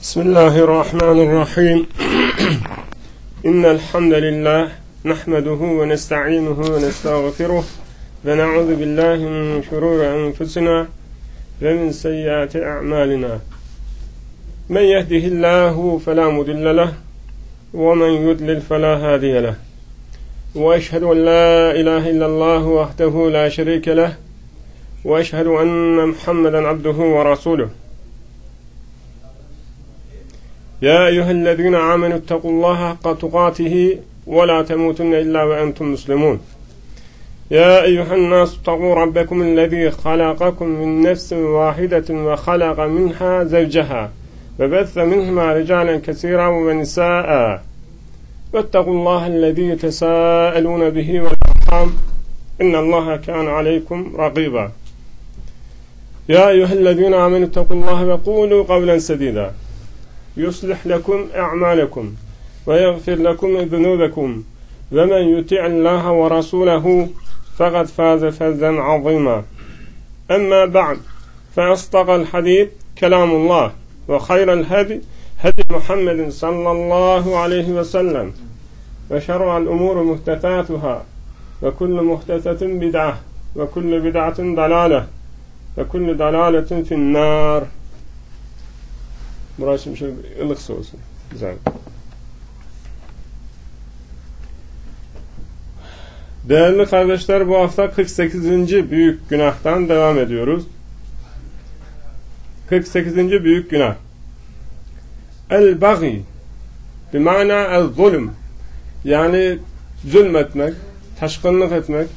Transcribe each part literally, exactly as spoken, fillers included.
Bismillahirrahmanirrahim. İnnel hamdelellahi nahmeduhu ve nestainuhu ve nestağfiruh ve na'udzu billahi min şururi enfusina ve min seyyiati a'malina. Men yehdihillahu fela mudille leh ve men yudlil fela hadiye leh. Ve eşhedü en la ilahe illallah vahdehu la şerike leh ve eşhedü enne Muhammeden abduhu ve rasuluh. يا أيها الذين آمنوا اتقوا الله حق تقاته ولا تموتن إلا وأنتم مسلمون يا أيها الناس اتقوا ربكم الذي خلقكم من نفس واحدة وخلق منها زوجها وبث منهما رجالا كثيرا ونساء واتقوا الله الذي تساءلون به والأرحام إن الله كان عليكم رقيبا يا أيها الذين آمنوا اتقوا الله وقولوا قولا سديدا يصلح لكم أعمالكم ويغفر لكم ذنوبكم ومن يطع الله ورسوله فقد فاز فوزا عظيما أما بعد فأصدق الحديث كلام الله وخير الهدي هدي محمد صلى الله عليه وسلم وشر الأمور محدثاتها وكل محدثة بدعة وكل بدعة ضلالة وكل ضلالة في النار. Burası şöyle bir ılık su olsun. Güzel. Değerli kardeşler, bu hafta kırk sekizinci büyük günahtan devam ediyoruz. kırk sekizinci büyük günah. El-bagi bimana el-zulm, yani zulmetmek, taşkınlık etmek.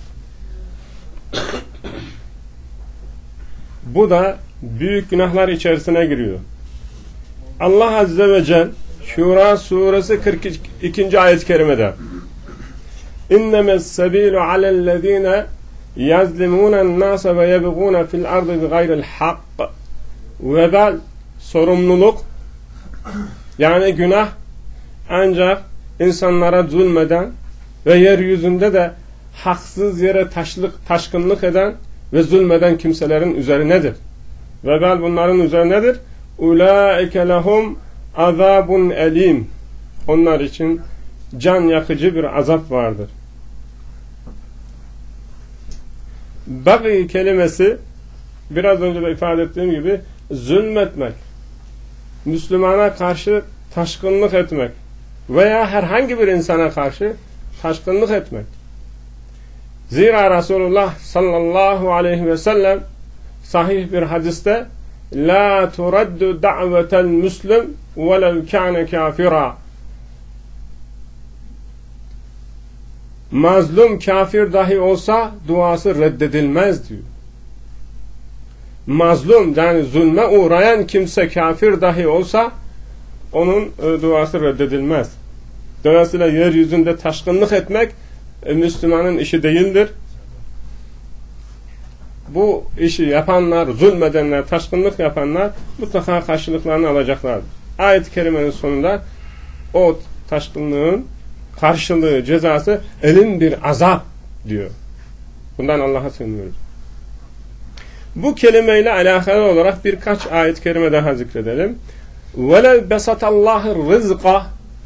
Bu da büyük günahlar içerisine giriyor. Allah Azze ve Celle Şura suresi kırk ikinci ayet-i kerimede İnnemes sebilu alellezine yazlimunen nase ve yebgûne fil ardı bi gayril hak. Vebal, sorumluluk, yani günah ancak insanlara zulmeden ve yeryüzünde de haksız yere taşlık, taşkınlık eden ve zulmeden kimselerin üzerinedir. Vebal bunların üzerinedir. Ulaike lehum azabun elim. Onlar için can yakıcı bir azap vardır. Bagi kelimesi biraz önce de ifade ettiğim gibi zulmetmek, Müslümana karşı taşkınlık etmek veya herhangi bir insana karşı taşkınlık etmek. Zira Resulullah sallallahu aleyhi ve sellem sahih bir hadiste La turaddu da'vetel müslim velev kâne kâfira. Mazlum kafir dahi olsa duası reddedilmez diyor. Mazlum, yani zulme uğrayan kimse kafir dahi olsa onun e, duası reddedilmez. Dolayısıyla yeryüzünde taşkınlık etmek e, Müslümanın işi değildir. Bu işi yapanlar, zulmedenler, taşkınlık yapanlar mutlaka karşılıklarını alacaklardır. Ayet-i kerimenin sonunda o taşkınlığın karşılığı, cezası elin bir azap diyor. Bundan Allah'a sığınıyoruz. Bu kelimeyle alakalı olarak birkaç ayet-i kerime daha zikredelim. وَلَوْ بَسَطَ اللّٰهِ الرِّزْقَ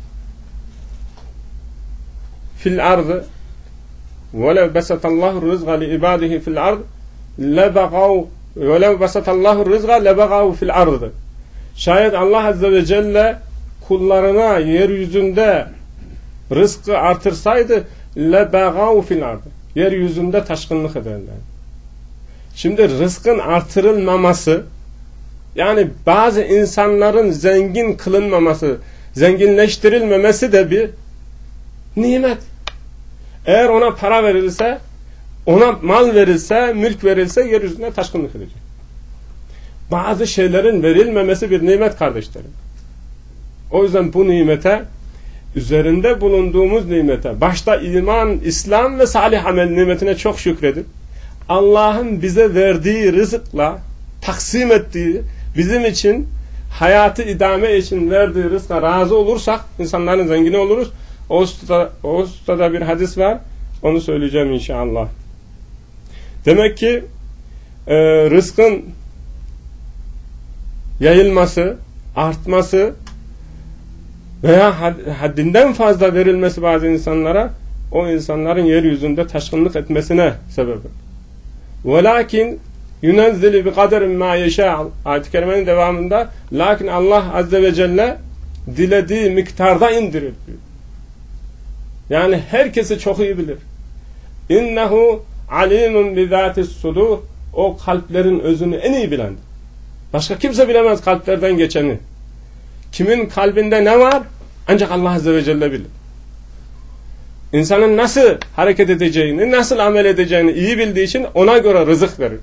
فِي الْأَرْضِ وَلَوْ بَسَطَ اللّٰهُ الرِّزْقَ لِعِبَادِهِ فِي الْأَرْضِ لَبَغَوْا وَلَوْ بَسَطَ اللّٰهُ الرِّزْقَ لَبَغَوْا فِي الْأَرْضِ. Şayet Allah Azze ve Celle kullarına yeryüzünde rızkı artırsaydı لَبَغَوْا فِي الْأَرْضِ, yeryüzünde taşkınlık ederler. Şimdi rızkın artırılmaması, yani bazı insanların zengin kılınmaması, zenginleştirilmemesi de bir nimet. Eğer ona para verilse, ona mal verilse, mülk verilse yeryüzüne taşkınlık edecek. Bazı şeylerin verilmemesi bir nimet kardeşlerim. O yüzden bu nimete, üzerinde bulunduğumuz nimete, başta iman, İslam ve salih amel nimetine çok şükredip Allah'ın bize verdiği rızıkla taksim ettiği, bizim için hayatı idame için verdiği rızka razı olursak insanların zengini oluruz. O ustada, o ustada bir hadis var. Onu söyleyeceğim inşallah. Demek ki e, rızkın yayılması, artması veya haddinden fazla verilmesi bazı insanlara, o insanların yeryüzünde taşkınlık etmesine sebep. Velakin yunezzili bi kaderin ma yeşâ, ayet-i kerimenin devamında, lakin Allah azze ve celle dilediği miktarda indirir diyor. Yani herkesi çok iyi bilir. İnnehu alimun bi zâtis sudur, o kalplerin özünü en iyi bilendir. Başka kimse bilemez kalplerden geçeni. Kimin kalbinde ne var? Ancak Allah azze ve celle bilir. İnsanın nasıl hareket edeceğini, nasıl amel edeceğini iyi bildiği için ona göre rızık verir.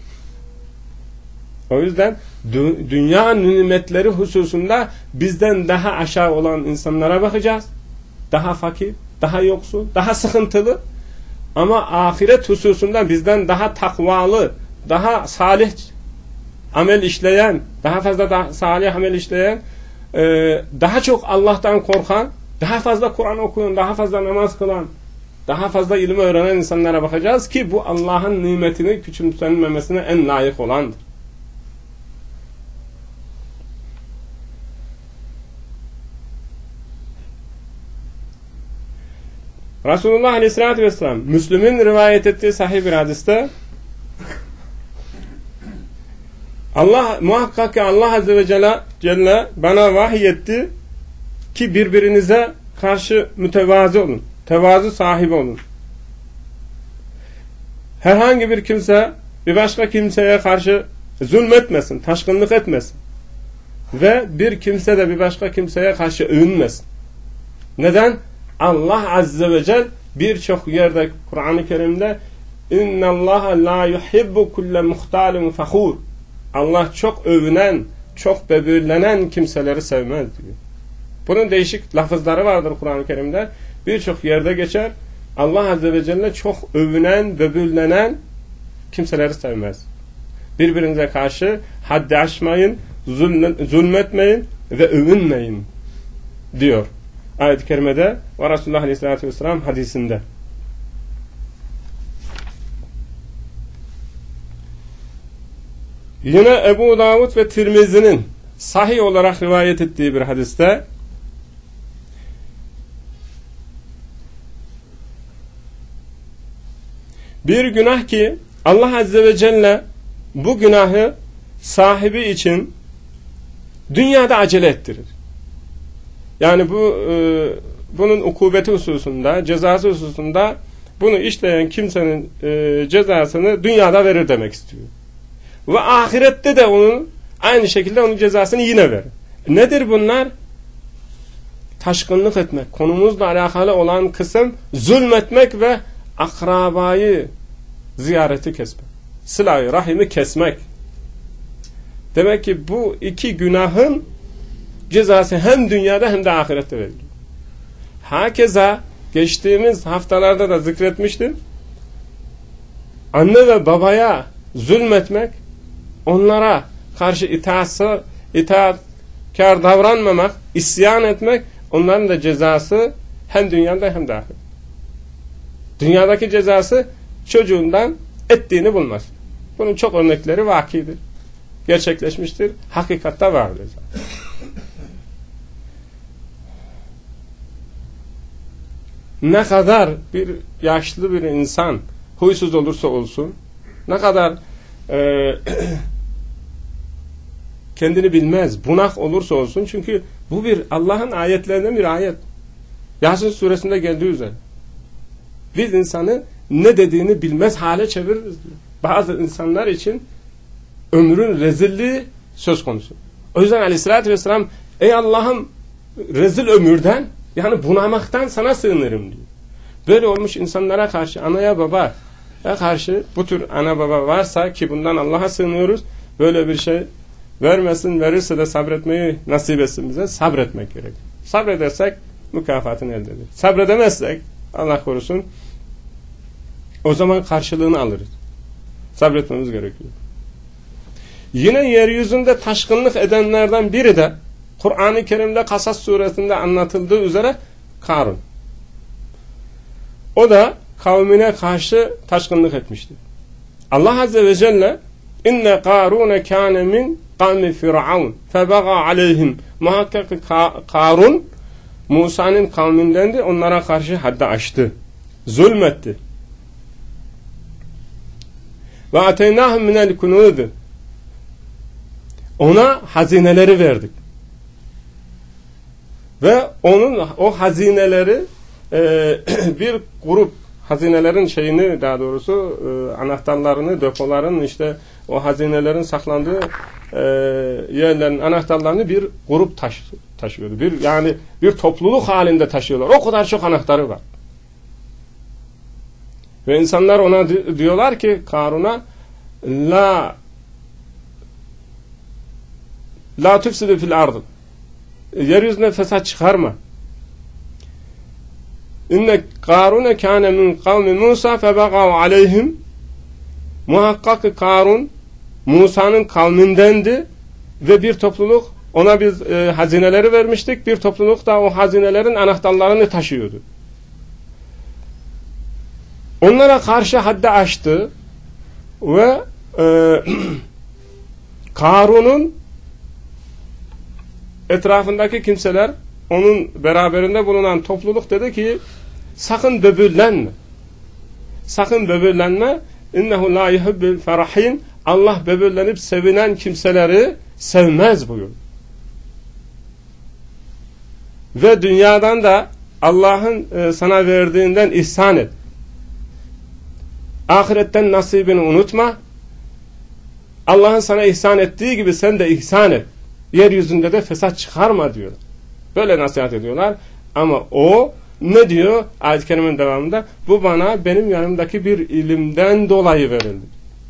O yüzden dü- dünya nimetleri hususunda bizden daha aşağı olan insanlara bakacağız. Daha fakir, daha yoksul, daha sıkıntılı. Ama ahiret hususunda bizden daha takvalı, daha salih amel işleyen, daha fazla da salih amel işleyen, e, daha çok Allah'tan korkan, daha fazla Kur'an okuyan, daha fazla namaz kılan, daha fazla ilim öğrenen insanlara bakacağız ki bu Allah'ın nimetini küçümsenmemesine en layık olandır. Resulullah Aleyhisselatü Vesselam Müslüm'ün rivayet ettiği sahih bir hadiste, Allah muhakkak ki Allah Azze ve Celle, Celle bana vahyetti ki birbirinize karşı mütevazı olun, tevazu sahibi olun. Herhangi bir kimse bir başka kimseye karşı zulmetmesin, taşkınlık etmesin ve bir kimse de bir başka kimseye karşı övünmesin. Neden? Allah Azze ve Celle birçok yerde Kur'an-ı Kerim'de اِنَّ اللّٰهَ لَا يُحِبُّ كُلَّ مُخْتَالٍ فَخُورٍ, Allah çok övünen, çok böbürlenen kimseleri sevmez diyor. Bunun değişik lafızları vardır Kur'an-ı Kerim'de. Birçok yerde geçer. Allah Azze ve Celle çok övünen, böbürlenen kimseleri sevmez. Birbirinize karşı haddi aşmayın, zulmetmeyin ve övünmeyin diyor ayet-i kerimede ve Resulullah Aleyhisselatü Vesselam hadisinde. Yine Ebu Davud ve Tirmizi'nin sahih olarak rivayet ettiği bir hadiste bir günah ki Allah Azze ve Celle bu günahı sahibi için dünyada acele ettirir. Yani bu e, bunun ukubeti hususunda, cezası hususunda bunu işleyen kimsenin e, cezasını dünyada verir demek istiyor. Ve ahirette de onun aynı şekilde onun cezasını yine verir. Nedir bunlar? Taşkınlık etmek. Konumuzla alakalı olan kısım zulmetmek ve akrabayı ziyareti kesmek. Sıla-i rahimi kesmek. Demek ki bu iki günahın cezası hem dünyada hem de ahirette veriliyor. Hakeza geçtiğimiz haftalarda da zikretmiştim. Anne ve babaya zulmetmek, onlara karşı itaatsı, itaatkar davranmamak, isyan etmek, onların da cezası hem dünyada hem de ahirette. Dünyadaki cezası çocuğundan ettiğini bulmaz. Bunun çok örnekleri vakidir. Gerçekleşmiştir. Hakikatte vardır zaten. Ne kadar bir yaşlı bir insan huysuz olursa olsun, ne kadar e, kendini bilmez, bunak olursa olsun, çünkü bu bir Allah'ın ayetlerinden bir ayet. Yasin suresinde geldiği üzere. Biz insanı ne dediğini bilmez hale çeviririz diyor. Bazı insanlar için ömrün rezilliği söz konusu. O yüzden Aleyhisselatü Vesselam, ey Allah'ım rezil ömürden, yani bunamaktan sana sığınırım diyor. Böyle olmuş insanlara karşı, anaya babaya karşı, bu tür ana baba varsa ki bundan Allah'a sığınıyoruz, böyle bir şey vermesin, verirse de sabretmeyi nasip etsin bize, sabretmek gerekir. Sabredersek mükafatını elde ederiz. Sabredemezsek, Allah korusun, o zaman karşılığını alırız. Sabretmemiz gerekiyor. Yine yeryüzünde taşkınlık edenlerden biri de Kur'an-ı Kerim'de Kasas suresinde anlatıldığı üzere Karun. O da kavmine karşı taşkınlık etmişti. Allah Azze ve Celle inne Karun kâne min kavmi Firavun febaga aleyhim. Muhakkak Karun Musa'nın kavmindendi. Onlara karşı haddi aştı. Zulmetti. Ve ateynahum minel kunud. Ona hazineleri verdik. Ve onun o hazineleri e, bir grup hazinelerin şeyini, daha doğrusu e, anahtarlarını, depoların, işte o hazinelerin saklandığı e, yerlerin anahtarlarını bir grup taş, taşıyordu. Bir, yani bir topluluk halinde taşıyorlar. O kadar çok anahtarı var. Ve insanlar ona diyorlar ki Karun'a la la tufsidu fil ardı. Yeryüzüne fesat çıkarma. İnne Karun kâne min kavmi Musa febagav aleyhim. Muhakkak Karun Musa'nın kavmindendi ve bir topluluk, ona biz e, hazineleri vermiştik. Bir topluluk da o hazinelerin anahtarlarını taşıyordu. Onlara karşı haddi aştı ve e, Karun'un etrafındaki kimseler, onun beraberinde bulunan topluluk dedi ki sakın böbürlenme. Sakın böbürlenme. İnnehu la yuhibbul ferahin. Allah böbürlenip sevinen kimseleri sevmez buyur. Ve dünyadan da Allah'ın e, sana verdiğinden ihsan et. Ahiretten nasibini unutma. Allah'ın sana ihsan ettiği gibi sen de ihsan et. Yeryüzünde de fesat çıkarma diyor. Böyle nasihat ediyorlar. Ama o ne diyor ayet-i kerimenin devamında? Bu bana benim yanımdaki bir ilimden dolayı verildi.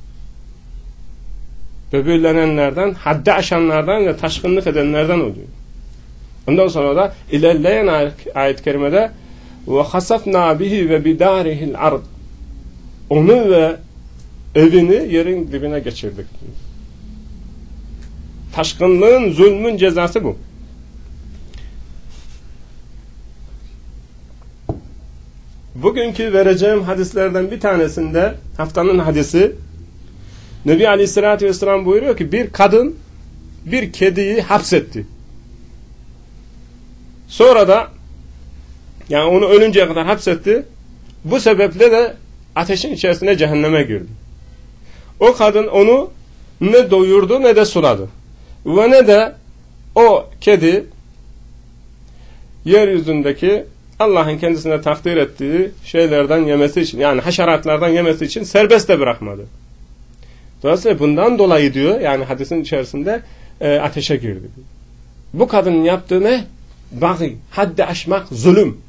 Böbürlenenlerden, haddi aşanlardan ve taşkınlık edenlerden oluyor. Ondan sonra da ilerleyen ayet-i kerimede ve hasafna bihi ve bidarihil ard. Onu ve evini yerin dibine geçirdik. Taşkınlığın, zulmün cezası bu. Bugünkü vereceğim hadislerden bir tanesinde, haftanın hadisi, Nebi Aleyhisselatü Vesselam buyuruyor ki bir kadın bir kediyi hapsetti. Sonra da yani onu ölünceye kadar hapsetti. Bu sebeple de ateşin içerisine cehenneme girdi. O kadın onu ne doyurdu ne de suladı. Ve ne de o kedi yeryüzündeki Allah'ın kendisine takdir ettiği şeylerden yemesi için, yani haşeratlardan yemesi için serbest de bırakmadı. Dolayısıyla bundan dolayı diyor, yani hadisin içerisinde e, ateşe girdi. Bu kadının yaptığı ne? Bagi, haddi aşmak, zulüm.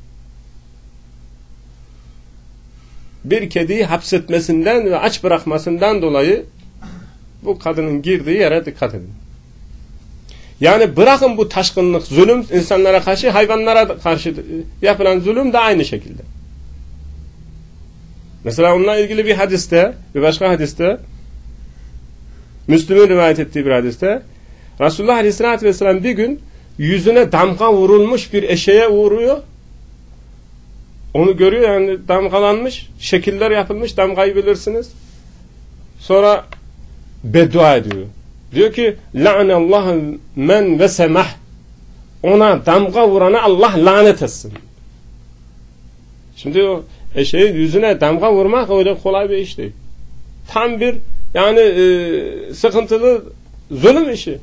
Bir kediyi hapsetmesinden ve aç bırakmasından dolayı bu kadının girdiği yere dikkat edin. Yani bırakın bu taşkınlık, zulüm, insanlara karşı, hayvanlara karşı yapılan zulüm de aynı şekilde. Mesela onunla ilgili bir hadiste, bir başka hadiste, Müslüm'ün rivayet ettiği bir hadiste, Resulullah Aleyhisselatü Vesselam bir gün yüzüne damga vurulmuş bir eşeğe uğruyor. Onu görüyor, yani damgalanmış, şekiller yapılmış, damgayı bilirsiniz. Sonra beddua ediyor. Diyor ki la'nallahu men vesemah. Ona damga vurana Allah lanet etsin. Şimdi o eşeğin yüzüne damga vurmak öyle kolay bir iş değil. Tam bir yani e, sıkıntılı zulüm işi.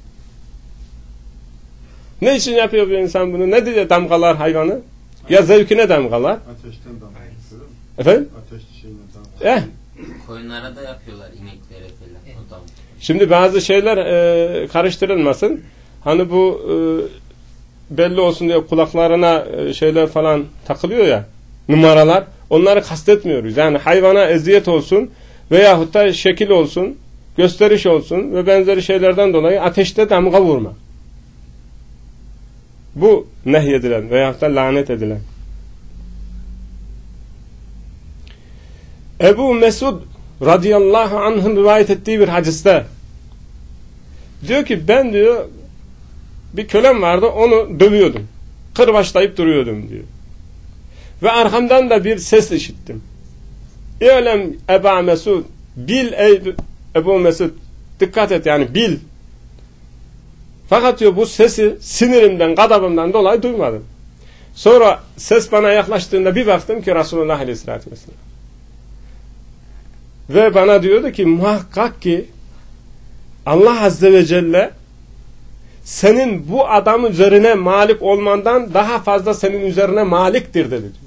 Ne için yapıyor bir insan bunu? Ne diye damgalar hayvanı? Ya zevkine damgalar. Ateşten damgalar. Efendim? Ateşli şeyle damgalar. Eh. Koyunlara da yapıyorlar, ineklere falan. O damga. Şimdi bazı şeyler e, karıştırılmasın. Hani bu e, belli olsun diye kulaklarına e, şeyler falan takılıyor ya, numaralar. Onları kastetmiyoruz. Yani hayvana eziyet olsun veyahut da şekil olsun, gösteriş olsun ve benzeri şeylerden dolayı ateşte damga vurma. Bu nehyedilen veyahut da lanet edilen. Ebu Mesud radıyallahu anh'ın rivayet ettiği bir hadiste diyor ki ben diyor bir kölem vardı, onu dövüyordum. Kırbaçlayıp duruyordum diyor. Ve arkamdan da bir ses işittim. İ'lem Ebu Mesud, bil ey Ebu Mesud, dikkat et, yani bil, Fakat diyor bu sesi sinirimden, gadabımdan dolayı duymadım. Sonra ses bana yaklaştığında bir baktım ki Resulullah Aleyhisselatü Vesselam. Ve bana diyordu ki muhakkak ki Allah Azze ve Celle senin bu adam üzerine malik olmandan daha fazla senin üzerine maliktir dedi diyor.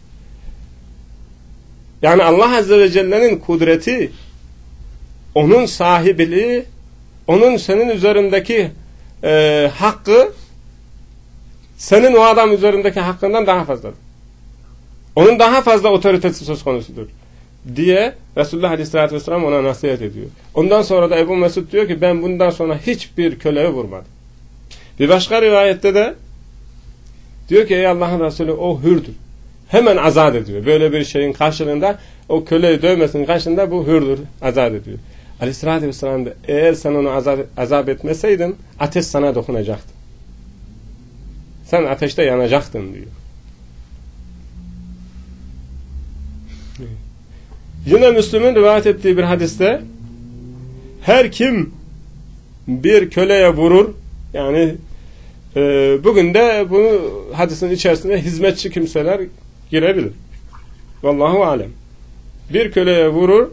Yani Allah Azze ve Celle'nin kudreti, onun sahibiliği, onun senin üzerindeki e, hakkı senin o adam üzerindeki hakkından daha fazladır. Onun daha fazla otoritesi söz konusudur diye Resulullah Aleyhisselatü Vesselam ona nasihat ediyor. Ondan sonra da Ebu Mesud diyor ki ben bundan sonra hiçbir köleye vurmadım. Bir başka rivayette de diyor ki ey Allah'ın Resulü o hürdür. Hemen azat ediyor. Böyle bir şeyin karşılığında o köleyi dövmesinin karşılığında bu hürdür. Azat ediyor. Aleyhisselatü Vesselam da eğer sen onu azap, azap etmeseydin ateş sana dokunacaktı. Sen ateşte yanacaktın diyor. Yine Müslüm'ün rivayet ettiği bir hadiste her kim bir köleye vurur yani e, bugün de bu hadisin içerisinde hizmetçi kimseler girebilir. Vallahu alem. Bir köleye vurur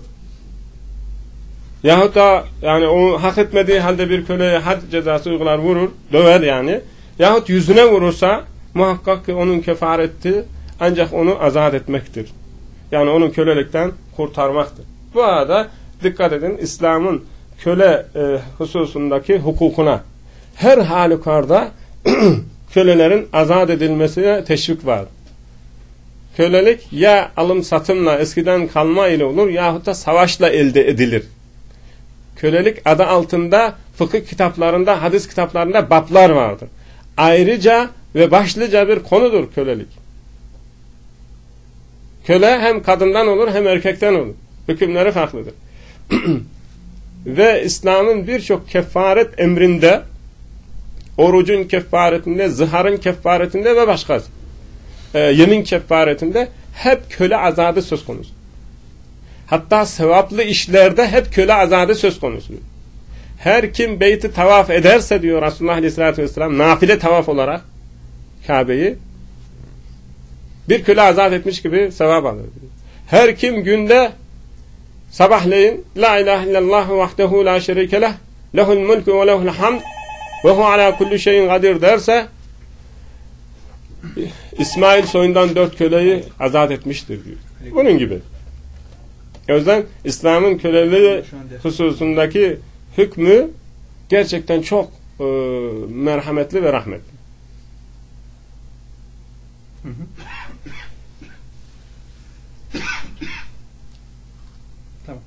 yahut da yani o hak etmediği halde bir köleye had cezası uygular vurur, döver yani. Yahut yüzüne vurursa muhakkak ki onun kefareti ancak onu azat etmektir. Yani onu kölelikten kurtarmaktır. Bu arada dikkat edin İslam'ın köle e, hususundaki hukukuna her halükarda kölelerin azat edilmesine teşvik var. Kölelik ya alım satımla eskiden kalma ile olur yahut da savaşla elde edilir. Kölelik adı altında fıkıh kitaplarında, hadis kitaplarında bablar vardır. Ayrıca ve başlıca bir konudur kölelik. Köle hem kadından olur hem erkekten olur. Hükümleri farklıdır. Ve İslam'ın birçok kefaret emrinde, orucun kefaretinde, zıharın kefaretinde ve başkası, e, yemin kefaretinde hep köle azadı söz konusu. Hatta sevaplı işlerde hep köle azadı söz konusu. Her kim beyti tavaf ederse diyor Resulullah Aleyhisselatü Vesselam nafile tavaf olarak Kabe'yi bir köle azat etmiş gibi sevap alır. Her kim günde sabahleyin la ilahe illallah vahdehu la şerike leh lehul mulku ve lehul hamd ve hu ala kulli şeyin kadir derse İsmail soyundan dört köleyi azat etmiştir diyor. Bunun gibi. O yüzden İslam'ın köleliği hususundaki hükmü gerçekten çok e, merhametli ve rahmetli. Hı hı. Tamam.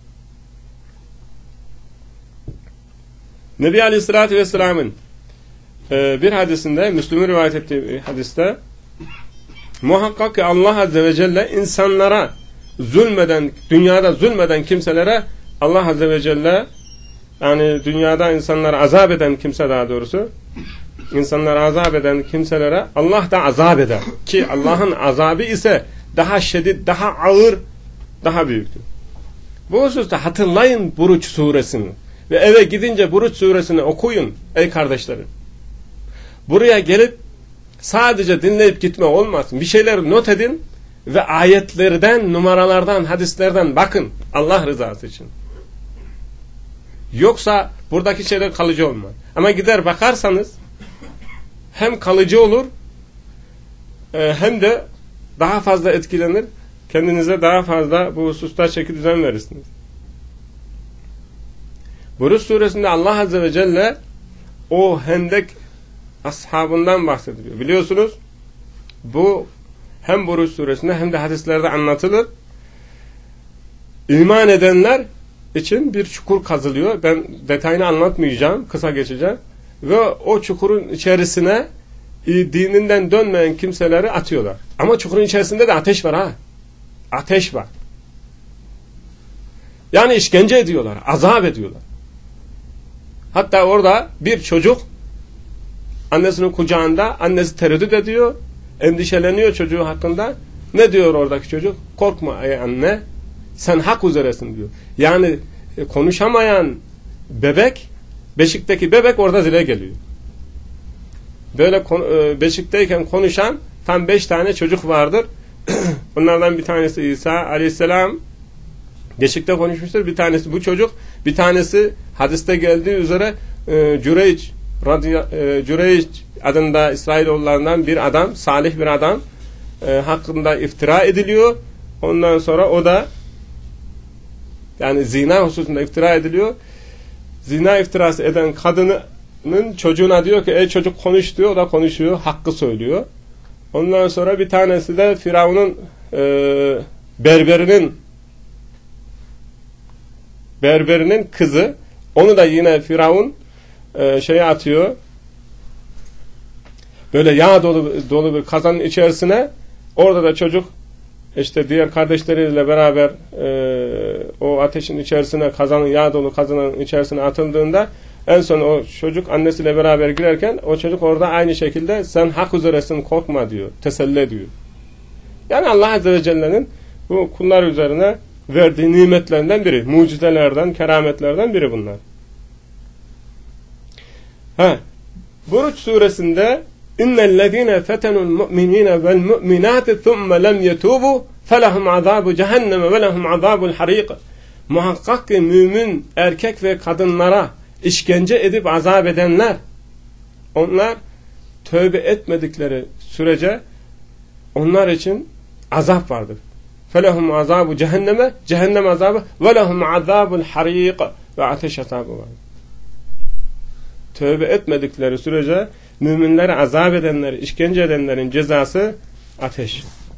Nebi Aleyhisselatü Vesselam'ın e, bir hadisinde, Müslüm'ün rivayet ettiği bir hadiste muhakkak ki Allah Azze ve Celle insanlara zulmeden, dünyada zulmeden kimselere Allah Azze ve Celle yani dünyada insanları azap eden kimse daha doğrusu insanları azap eden kimselere Allah da azap eder. Ki Allah'ın azabı ise daha şiddet, daha ağır, daha büyüktür. Bu hususta hatırlayın Buruç suresini ve eve gidince Buruç suresini okuyun ey kardeşlerim. Buraya gelip sadece dinleyip gitme olmasın. Bir şeyler not edin ve ayetlerden, numaralardan, hadislerden bakın Allah rızası için. Yoksa buradaki şeyler kalıcı olmaz. Ama gider bakarsanız hem kalıcı olur hem de daha fazla etkilenir. Kendinize daha fazla bu hususta çeki düzen verirsiniz. Buruç suresinde Allah Azze ve Celle o Hendek ashabından bahsediliyor. Biliyorsunuz bu hem Buruç suresinde hem de hadislerde anlatılır. İman edenler için bir çukur kazılıyor. Ben detayını anlatmayacağım. Kısa geçeceğim. Ve o çukurun içerisine dininden dönmeyen kimseleri atıyorlar. Ama çukurun içerisinde de ateş var ha. Ateş var. Yani işkence ediyorlar. Azap ediyorlar. Hatta orada bir çocuk annesinin kucağında, annesi tereddüt ediyor. Endişeleniyor çocuğu hakkında. Ne diyor oradaki çocuk? Korkma ey anne. Sen hak üzeresin diyor. Yani konuşamayan bebek, beşikteki bebek orada dile geliyor. böyle beşikteyken konuşan tam beş tane çocuk vardır. Bunlardan bir tanesi İsa aleyhisselam beşikte konuşmuştur. Bir tanesi bu çocuk, bir tanesi hadiste geldiği üzere e, Cüreyc e, Cüreyc adında İsrailoğullarından bir adam, salih bir adam e, hakkında iftira ediliyor. Ondan sonra o da yani zina hususunda iftira ediliyor. Zina iftirası eden kadının çocuğuna diyor ki ey çocuk konuş diyor. O da konuşuyor. Hakkı söylüyor. Ondan sonra bir tanesi de Firavun'un e, berberinin berberinin kızı. Onu da yine Firavun e, şeye atıyor. Böyle yağ dolu, dolu bir kazanın içerisine. Orada da çocuk işte diğer kardeşleriyle beraber e, o ateşin içerisine, kazanın yağ dolu kazanın içerisine atıldığında en son o çocuk annesiyle beraber girerken o çocuk orada aynı şekilde sen hak üzeresin, korkma diyor, teselli ediyor. Yani Allah Azze ve Celle'nin bu kullar üzerine verdiği nimetlerinden biri, mucizelerden, kerametlerden biri bunlar. Ha, Buruç suresinde İnnellezîne fetenul mu'minîne vel mu'minâti thumme lem yetûbû felehum azâbu cehenneme ve lehum azâbul harîk. Muhakkak ki mümin erkek ve kadınlara işkence edip azap edenler, onlar tövbe etmedikleri sürece onlar için azap vardır. Felehum azâbu cehenneme, cehennem azabı ve lehum azâbul harîk, ve ateş azabı vardır. Tövbe etmedikleri sürece müminlere azap edenleri, işkence edenlerin cezası ateş.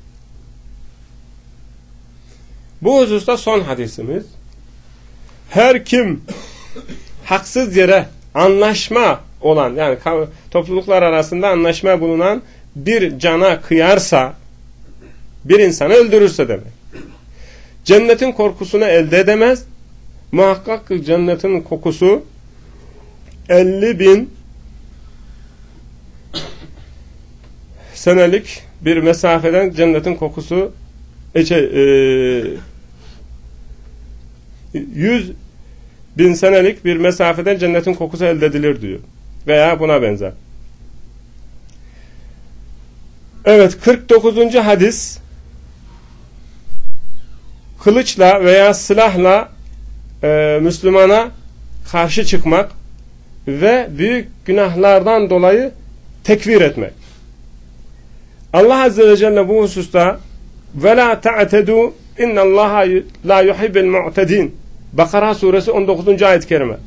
Bu hususta son hadisimiz. Her kim haksız yere anlaşma olan, yani topluluklar arasında anlaşma bulunan bir cana kıyarsa, bir insanı öldürürse demek. Cennetin korkusunu elde edemez. Muhakkak ki cennetin kokusu elli bin senelik bir mesafeden cennetin kokusu yüz bin senelik bir mesafeden cennetin kokusu elde edilir diyor. Veya buna benzer. Evet, kırk dokuzuncu hadis, kılıçla veya silahla e, Müslümana karşı çıkmak ve büyük günahlardan dolayı tekfir etmek. Allah Azze ve Celle bu hususta وَلَا تَعْتَدُوا اِنَّ اللّٰهَ لَا يُحِبِّ الْمُعْتَدِينَ Bakara suresi on dokuzuncu ayet-i kerime.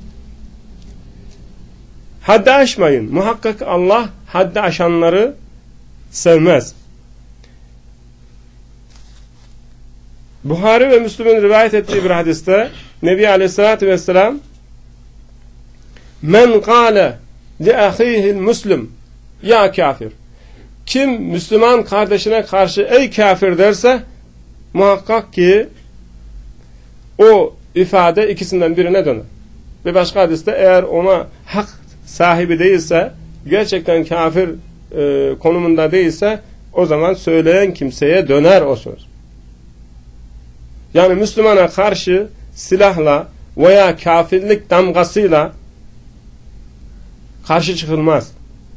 Haddi aşmayın. Muhakkak Allah haddi aşanları sevmez. Buhari ve Müslüm'ün rivayet ettiği bir hadiste Nebi Aleyhisselatü Vesselam men kâle li ahîhil muslim ya kafir, kim Müslüman kardeşine karşı ey kafir derse muhakkak ki o ifade ikisinden birine döner. Bir başka hadiste eğer ona hak sahibi değilse, gerçekten kafir e, konumunda değilse, o zaman söyleyen kimseye döner o söz. Yani Müslümana karşı silahla veya kafirlik damgasıyla karşı çıkılmaz.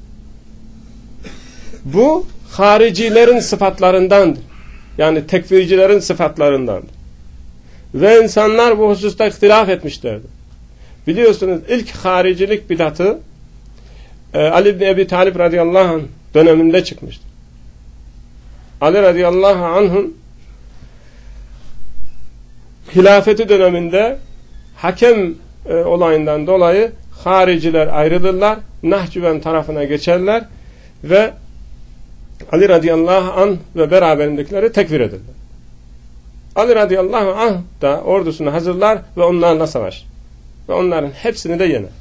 Bu haricilerin sıfatlarındandır. Yani tekfircilerin sıfatlarındandır. Ve insanlar bu hususta ihtilaf etmişlerdir. Biliyorsunuz ilk haricilik bidatı e, Ali ibn Ebi Talib radıyallahu anh döneminde çıkmıştır. Ali radıyallahu anh'ın hilafeti döneminde hakem e, olayından dolayı hariciler ayrılırlar, Nahçıvan tarafına geçerler ve Ali radıyallahu anh ve beraberindekileri tekfir ederler. Ali radıyallahu anh da ordusunu hazırlar ve onlarla savaşır. Ve onların hepsini de yener.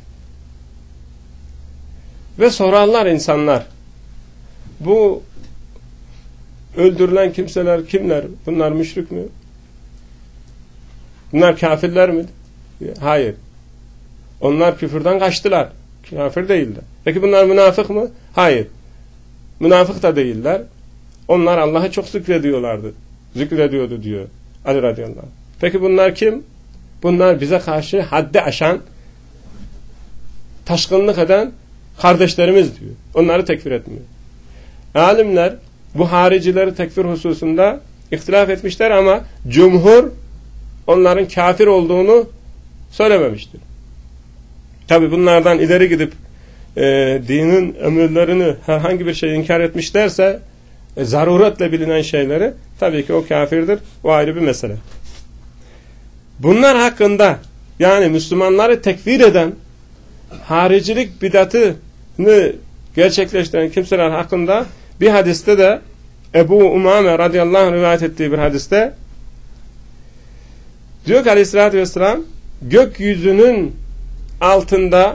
Ve sorarlar insanlar, bu öldürülen kimseler kimler? Bunlar müşrik mi? Bunlar kafirler mi? Hayır. Onlar küfürden kaçtılar. Kafir değiller. Peki bunlar münafık mı? Hayır. Münafık da değiller. Onlar Allah'ı çok zikrediyorlardı. Zikrediyordu diyor Ali radıyallahu anh. Peki bunlar kim? Bunlar bize karşı haddi aşan, taşkınlık eden kardeşlerimiz diyor. Onları tekfir etmiyor. Alimler bu haricileri tekfir hususunda ihtilaf etmişler ama cumhur onların kafir olduğunu söylememiştir. Tabi bunlardan ileri gidip e, dinin emirlerini herhangi bir şey inkar etmişlerse e, zaruretle bilinen şeyleri tabii ki o kafirdir. O ayrı bir mesele. Bunlar hakkında yani Müslümanları tekfir eden haricilik bidatını gerçekleştiren kimseler hakkında bir hadiste de Ebu Umame radıyallahu anh rivayet ettiği bir hadiste diyor ki aleyhissalatü vesselam gökyüzünün altında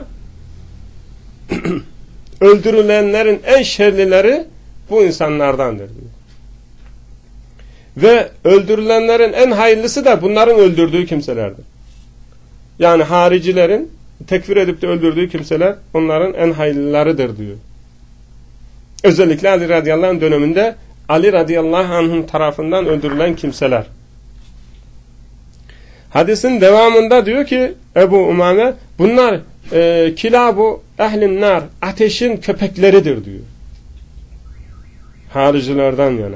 öldürülenlerin en şerlileri bu insanlardandır diyor. Ve öldürülenlerin en hayırlısı da bunların öldürdüğü kimselerdir. Yani haricilerin tekfir edip de öldürdüğü kimseler onların en hayırlılarıdır diyor. Özellikle Ali radıyallahu anh döneminde Ali radıyallahu anh'ın tarafından öldürülen kimseler. Hadisin devamında diyor ki Ebu Umame bunlar e, kilabu ehlin nar ateşin köpekleridir diyor. Haricilerden yana.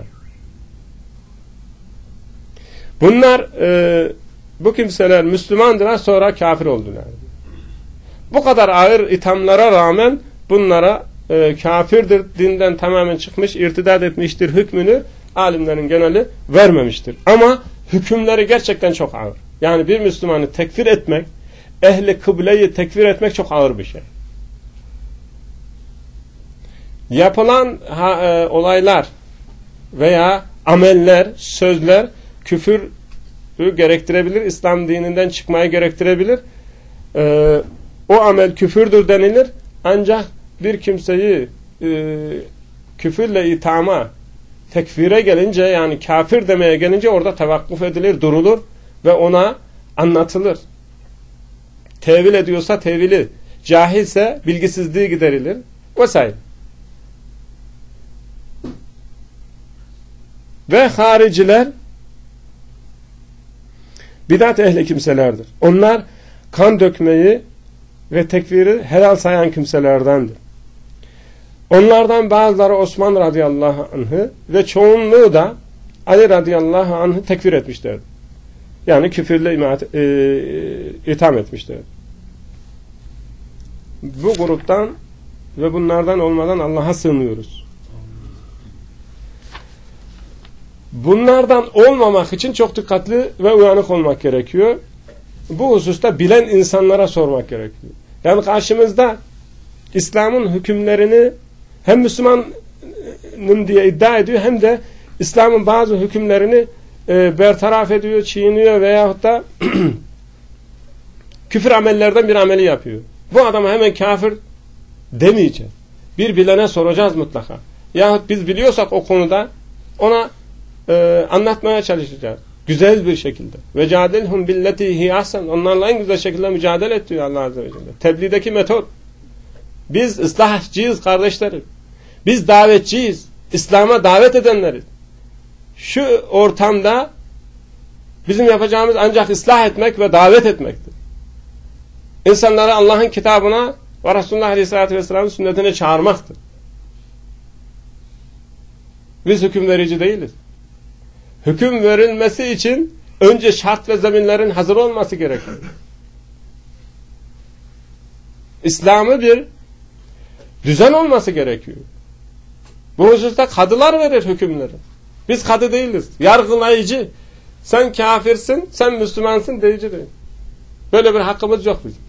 Bunlar e, bu kimseler Müslümandılar sonra kafir oldular. Bu kadar ağır ithamlara rağmen bunlara e, kafirdir, dinden tamamen çıkmış, irtidat etmiştir hükmünü alimlerin geneli vermemiştir. Ama hükümleri gerçekten çok ağır. Yani bir Müslümanı tekfir etmek, ehli kıbleyi tekfir etmek çok ağır bir şey. Yapılan ha, e, olaylar veya ameller, sözler küfür gerektirebilir, İslam dininden çıkmayı gerektirebilir. Ee, o amel küfürdür denilir. Ancak bir kimseyi e, küfürle ithama, tekfire gelince yani kafir demeye gelince orada tevakkuf edilir, durulur ve ona anlatılır. Tevil ediyorsa tevili, cahilse bilgisizliği giderilir vesaire. Ve hariciler bidat ehli kimselerdir. Onlar kan dökmeyi ve tekfiri helal sayan kimselerdendir. Onlardan bazıları Osman radıyallahu anh'ı ve çoğunluğu da Ali radıyallahu anh'ı tekfir etmişlerdir. Yani küfürle imat, e, itham etmişlerdir. Bu gruptan ve bunlardan olmadan Allah'a sığınıyoruz. Bunlardan olmamak için çok dikkatli ve uyanık olmak gerekiyor. Bu hususta bilen insanlara sormak gerekiyor. Yani karşımızda İslam'ın hükümlerini hem Müslümanım diye iddia ediyor hem de İslam'ın bazı hükümlerini e, bertaraf ediyor, çiğniyor veyahut da küfür amellerden bir ameli yapıyor. Bu adama hemen kafir demeyeceğiz. Bir bilene soracağız mutlaka. Yahut biz biliyorsak o konuda ona e, anlatmaya çalışacağız. Güzel bir şekilde. Ve cadilhum billeti hi ahsen. Onlarla en güzel şekilde mücadele et diyor Allah Azze ve Celle. Tebliğdeki metot. Biz ıslahçıyız kardeşlerim. Biz davetçiyiz. İslam'a davet edenleriz. Şu ortamda bizim yapacağımız ancak ıslah etmek ve davet etmektir. İnsanları Allah'ın kitabına ve Resulullah Aleyhisselatü Vesselam'ın sünnetine çağırmaktır. Biz hüküm verici değiliz. Hüküm verilmesi için önce şart ve zeminlerin hazır olması gerekiyor. İslam'ı bir düzen olması gerekiyor. Bu hususta kadılar verir hükümleri. Biz kadı değiliz. Yargılayıcı. Sen kafirsin, sen Müslümansın deyici değil. Böyle bir hakkımız yok bizim.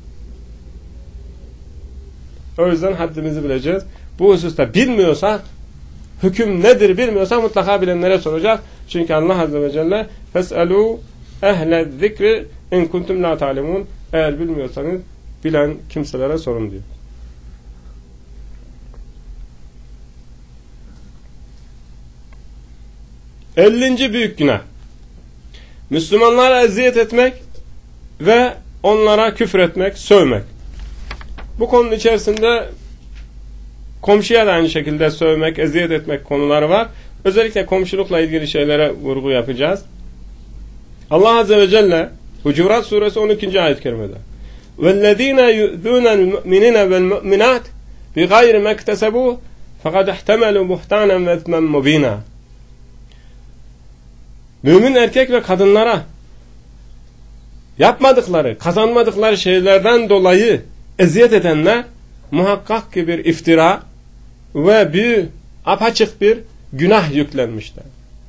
O yüzden haddimizi bileceğiz. Bu hususta bilmiyorsak, hüküm nedir bilmiyorsak mutlaka bilenlere soracağız. Çünkü Allah Azze ve Celle فَاسْأَلُوا اَهْلَ الذِّكْرِ اِنْ كُنْتُمْ لَا تَعْلَمُونَ Eğer bilmiyorsanız bilen kimselere sorun diyor. ellinci büyük günah. Müslümanlara eziyet etmek ve onlara küfür etmek, sövmek. Bu konunun içerisinde komşuya da aynı şekilde sövmek, eziyet etmek konuları var. Özellikle komşulukla ilgili şeylere vurgu yapacağız. Allah Azze ve Celle Hucurat Suresi on ikinci ayet-i kerimede وَالَّذ۪ينَ يُؤْذُونَ الْمُؤْمِنِينَ وَالْمُؤْمِنَاتِ bi gayri mektesebu fakat ihtemelu buhtanen ve etmen mubina. Mümin erkek ve kadınlara yapmadıkları, kazanmadıkları şeylerden dolayı eziyet edenler muhakkak ki bir iftira ve bir apaçık bir günah yüklenmişler.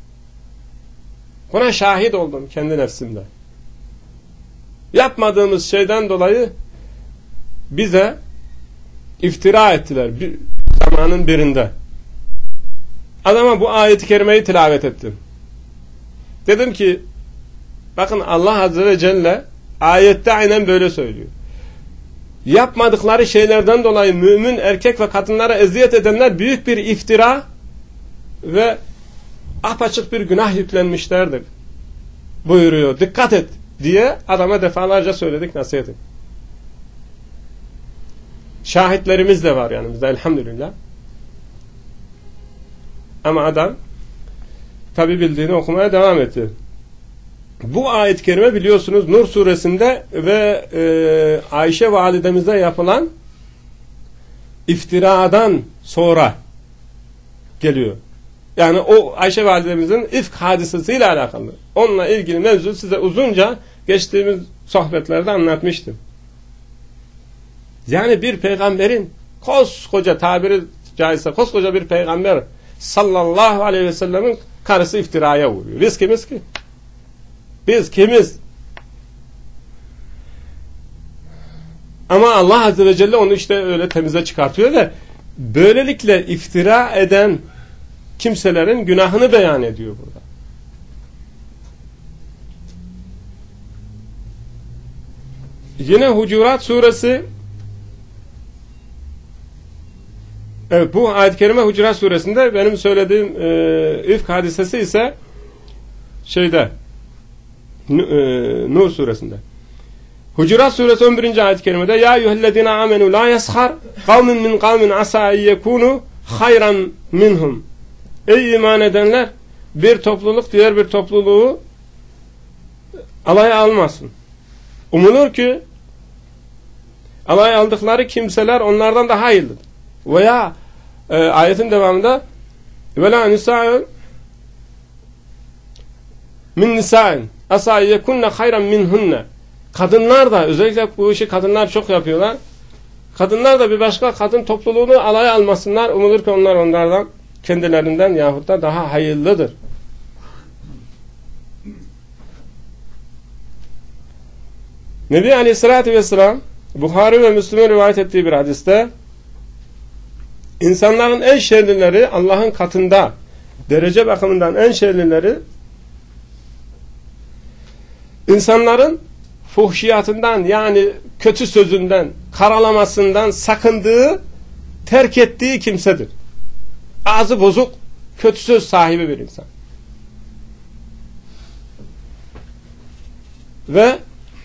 Buna şahit oldum kendi nefsimde. Yapmadığımız şeyden dolayı bize iftira ettiler bir zamanın birinde. Adama bu ayet-i kerimeyi tilavet ettim. Dedim ki bakın Allah Azze ve Celle ayette aynen böyle söylüyor. Yapmadıkları şeylerden dolayı mümin erkek ve kadınlara eziyet edenler büyük bir iftira ve apaçık bir günah yüklenmişlerdir buyuruyor. Dikkat et diye adama defalarca söyledik, nasihat ettik. Şahitlerimiz de var yanımızda elhamdülillah. Ama adam tabi bildiğini okumaya devam etti. Bu ayet-i kerime biliyorsunuz Nur suresinde ve e, Ayşe validemizde yapılan iftiradan sonra geliyor. Yani o Ayşe validemizin ifk hadisesiyle alakalı. Onunla ilgili mevzu size uzunca geçtiğimiz sohbetlerde anlatmıştım. Yani bir peygamberin koskoca tabiri caizse koskoca bir peygamber sallallahu aleyhi ve sellemin karısı iftiraya vuruyor. Biz kimiz ki? Biz kimiz? Ama Allah Azze ve Celle onu işte öyle temize çıkartıyor ve böylelikle iftira eden kimselerin günahını beyan ediyor burada. Yine Hucurat suresi, evet, bu ayet-i kerime Hucurat suresinde, benim söylediğim e, ifk hadisesi ise şeyde e, Nur suresinde. Hucurat suresi on birinci ayet-i kerimede ya eyyühellezine amenu la yeshar kavmin min kavmin asa yekunu hayran minhum. Ey iman edenler, bir topluluk diğer bir topluluğu alaya almasın. Umulur ki alaya aldıkları kimseler onlardan daha hayırlıdır. Veya e, ayetin devamında vela nisa'un min nisa'in asa yekunne hayran minhunne. Kadınlar da, özellikle bu işi kadınlar çok yapıyorlar. Kadınlar da bir başka kadın topluluğunu alaya almasınlar. Umulur ki onlar onlardan, kendilerinden yahut da daha hayırlıdır. Nebi Aleyhisselatü Vesselam Buhari ve Müslüm'ün rivayet ettiği bir hadiste insanların en şerlileri Allah'ın katında derece bakımından en şerlileri insanların fuhşiyatından, yani kötü sözünden, karalamasından sakındığı, terk ettiği kimsedir. Ağzı bozuk, kötü söz sahibi bir insan. Ve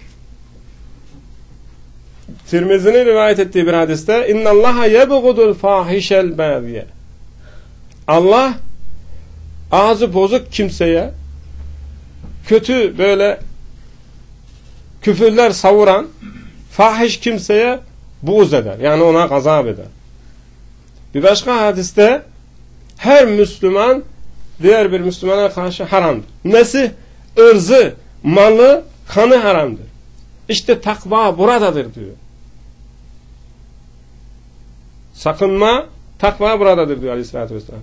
Tirmizi'nin rivayet ettiği bir hadiste innallaha yebgudul fahişel bâziye. Allah ağzı bozuk kimseye, kötü böyle küfürler savuran fahiş kimseye buğz eder. Yani ona gazap eder. Bir başka hadiste her Müslüman diğer bir Müslümana karşı haramdır. Nesi? Irzı, malı, kanı haramdır. İşte takva buradadır diyor. Sakınma, takva buradadır diyor Aleyhisselatü Vesselam.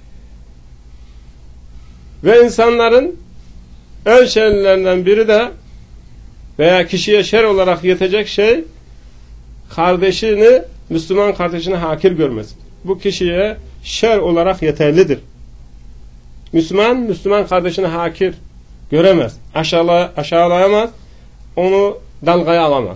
Ve insanların en şerlilerinden biri de veya kişiye şer olarak yetecek şey kardeşini, Müslüman kardeşini hakir görmesi. Bu kişiye şer olarak yeterlidir. Müslüman, Müslüman kardeşini hakir göremez. Aşağıla, aşağılayamaz. Onu dalgaya alamaz.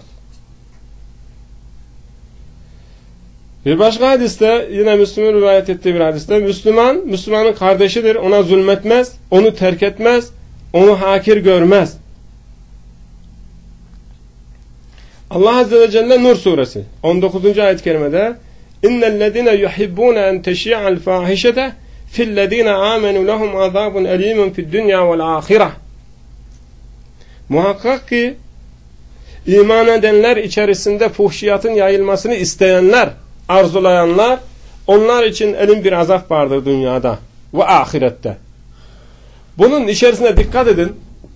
Bir başka hadiste, yine Müslüm'ün rivayet ettiği bir hadiste, Müslüman, Müslümanın kardeşidir. Ona zulmetmez, onu terk etmez, onu hakir görmez. Allah Azze ve Celle Nur suresi on dokuzuncu ayet-i kerimede innellezine yuhibbune en teşi'al fahişete fillezine amenu lehum azabun elimun fid dünya vel ahireh. Muhakkak ki iman edenler içerisinde fuhşiyatın yayılmasını isteyenler, arzulayanlar, onlar için elin bir azap vardır dünyada ve ahirette. Bunun içerisine dikkat edin.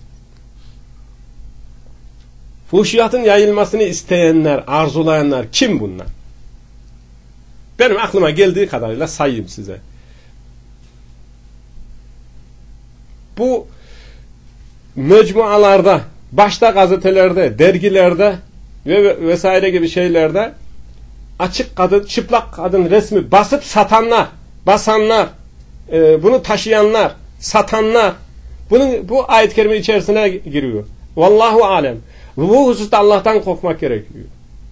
Fuhşiyatın yayılmasını isteyenler, arzulayanlar kim bunlar? Benim aklıma geldiği kadarıyla sayayım size. Bu mecmualarda, başta gazetelerde, dergilerde ve vesaire gibi şeylerde açık kadın, çıplak kadın resmi basıp satanlar, basanlar, e, bunu taşıyanlar, satanlar, bunun bu ayet-i kerime içerisine giriyor. Vallahu alem. Bu hususta Allah'tan korkmak gerekiyor.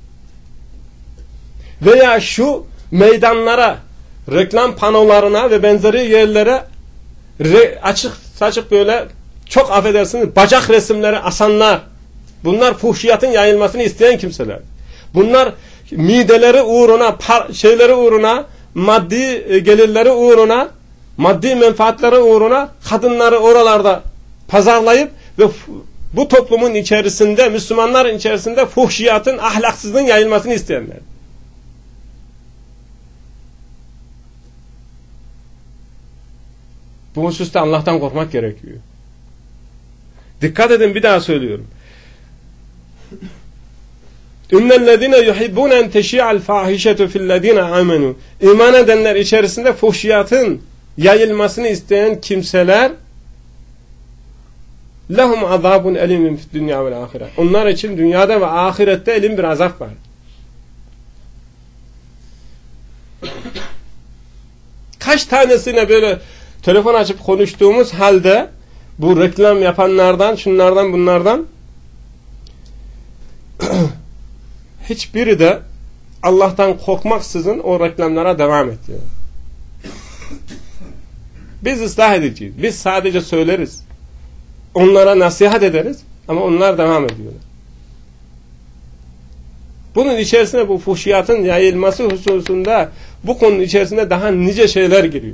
Veya şu meydanlara, reklam panolarına ve benzeri yerlere re, açık saçık böyle çok affedersiniz bacak resimleri asanlar, bunlar fuhşiyatın yayılmasını isteyen kimseler. Bunlar mideleri uğruna, par, şeyleri uğruna, maddi gelirleri uğruna, maddi menfaatleri uğruna kadınları oralarda pazarlayıp ve bu toplumun içerisinde, Müslümanların içerisinde fuhşiyatın, ahlaksızlığın yayılmasını isteyenler. Bu hususta Allah'tan korkmak gerekiyor. Dikkat edin, bir daha söylüyorum. İnnellezine yuhibbun en teşi'al fahişetu fillezine amenu. İman edenler içerisinde fuhşiyatın yayılmasını isteyen kimseler lehum azabun elimin fid dünya vel ahire. Onlar için dünyada ve ahirette elin bir azap var. Kaç tanesine böyle telefon açıp konuştuğumuz halde bu reklam yapanlardan, şunlardan, bunlardan hiçbiri de Allah'tan korkmaksızın o reklamlara devam ediyor. Biz ıslah edeceğiz. Biz sadece söyleriz. Onlara nasihat ederiz ama onlar devam ediyorlar. Bunun içerisine bu fuhşiyatın yayılması hususunda bu konunun içerisinde daha nice şeyler giriyor.